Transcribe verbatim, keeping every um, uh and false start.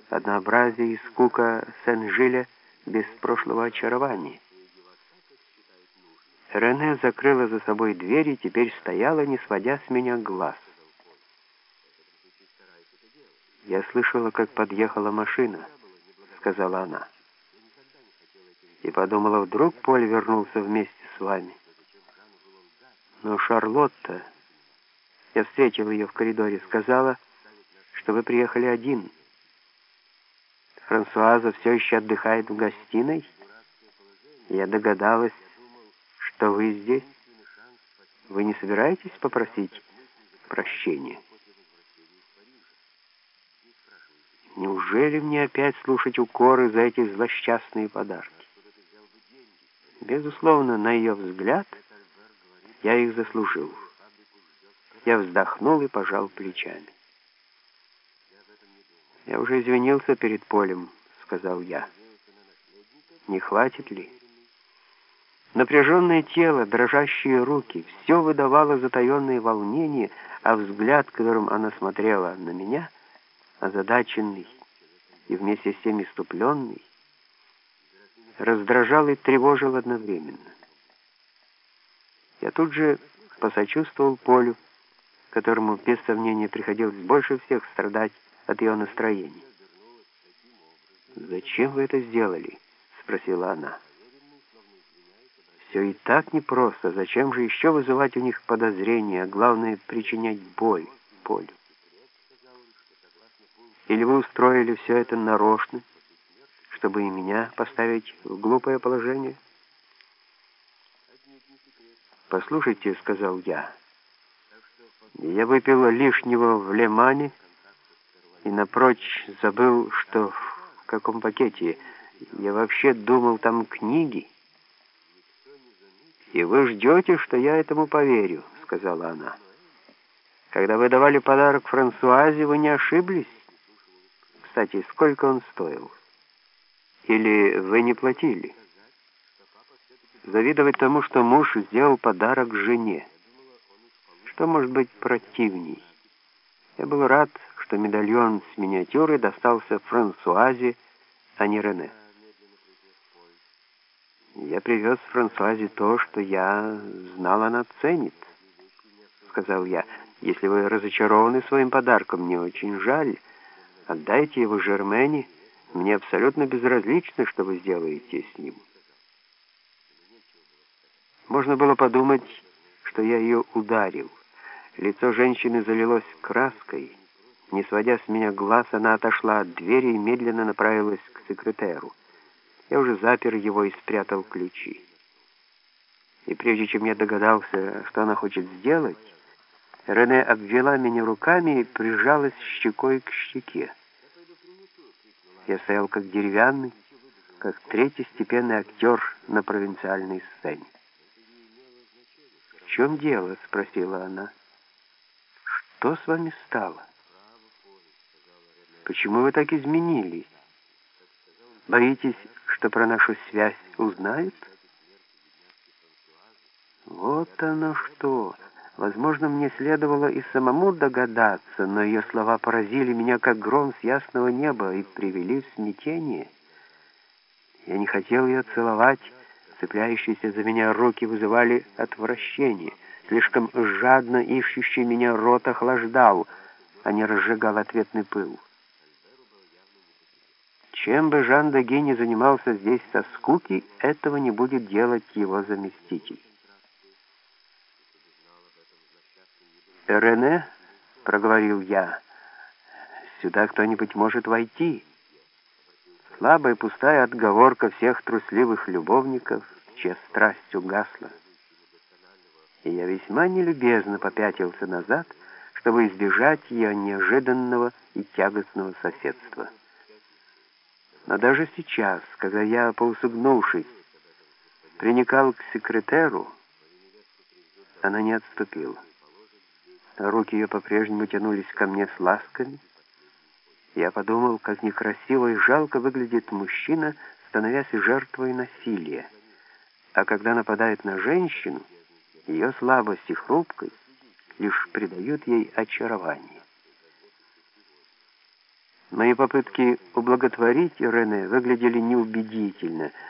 однообразие и скука Сен-Жиля без прошлого очарования. Рене закрыла за собой дверь и теперь стояла, не сводя с меня глаз. «Я слышала, как подъехала машина», — сказала она. «И подумала, вдруг Поль вернулся вместе с вами. Но Шарлотта, я встретила ее в коридоре, сказала, что вы приехали один. Франсуаза все еще отдыхает в гостиной. Я догадалась, что вы здесь. Вы не собираетесь попросить прощения? Неужели мне опять слушать укоры за эти злосчастные подарки? Безусловно, на ее взгляд, я их заслужил. Я вздохнул и пожал плечами. «Я уже извинился перед Полем», — сказал я. «Не хватит ли?» Напряженное тело, дрожащие руки — все выдавало затаенное волнение, а взгляд, которым она смотрела на меня, озадаченный и вместе с тем иступленный, раздражал и тревожил одновременно. Я тут же посочувствовал Полю, которому, без сомнения, приходилось больше всех страдать от ее настроения. «Зачем вы это сделали?» — спросила она. «Все и так непросто. Зачем же еще вызывать у них подозрения, а главное, причинять боль Полю? Или вы устроили все это нарочно, чтобы и меня поставить в глупое положение?» «Послушайте», — сказал я, — «я выпил лишнего в Лемане и напрочь забыл, что в каком пакете. Я вообще думал, там книги». «И вы ждете, что я этому поверю», — сказала она. «Когда вы давали подарок Франсуазе, вы не ошиблись? Кстати, сколько он стоил? Или вы не платили? Завидовать тому, что муж сделал подарок жене. Что может быть противней? Я был рад, что медальон с миниатюрой достался Франсуазе, а не Рене. Я привез Франсуазе то, что я знал, она ценит», — сказал я. «Если вы разочарованы своим подарком, мне очень жаль. Отдайте его Жермене. Мне абсолютно безразлично, что вы сделаете с ним». Можно было подумать, что я ее ударил. Лицо женщины залилось краской. Не сводя с меня глаз, она отошла от двери и медленно направилась к секретеру. Я уже запер его и спрятал ключи. И прежде чем я догадался, что она хочет сделать, Рене обвела меня руками и прижалась щекой к щеке. Я стоял как деревянный, как третьестепенный актер на провинциальной сцене. «В чем дело?» — спросила она. «Что с вами стало? Почему вы так изменились? Боитесь, что про нашу связь узнают?» Вот оно что! Возможно, мне следовало и самому догадаться, но ее слова поразили меня, как гром с ясного неба, и привели в смятение. Я не хотел ее целовать, цепляющиеся за меня руки вызывали отвращение. Слишком жадно ищущий меня рот охлаждал, а не разжигал ответный пыл. Чем бы Жан де Гей ни занимался здесь со скуки, этого не будет делать его заместитель. «Рене», — проговорил я, — «сюда кто-нибудь может войти». Слабая пустая отговорка всех трусливых любовников, чья страсть угасла. И я весьма нелюбезно попятился назад, чтобы избежать ее неожиданного и тягостного соседства. Но даже сейчас, когда я, полусогнувшись, приникал к секретеру, она не отступила. Руки ее по-прежнему тянулись ко мне с ласками. Я подумал, как некрасиво и жалко выглядит мужчина, становясь жертвой насилия. А когда нападает на женщину, ее слабость и хрупкость лишь придают ей очарование. Мои попытки ублаготворить Рене выглядели неубедительно.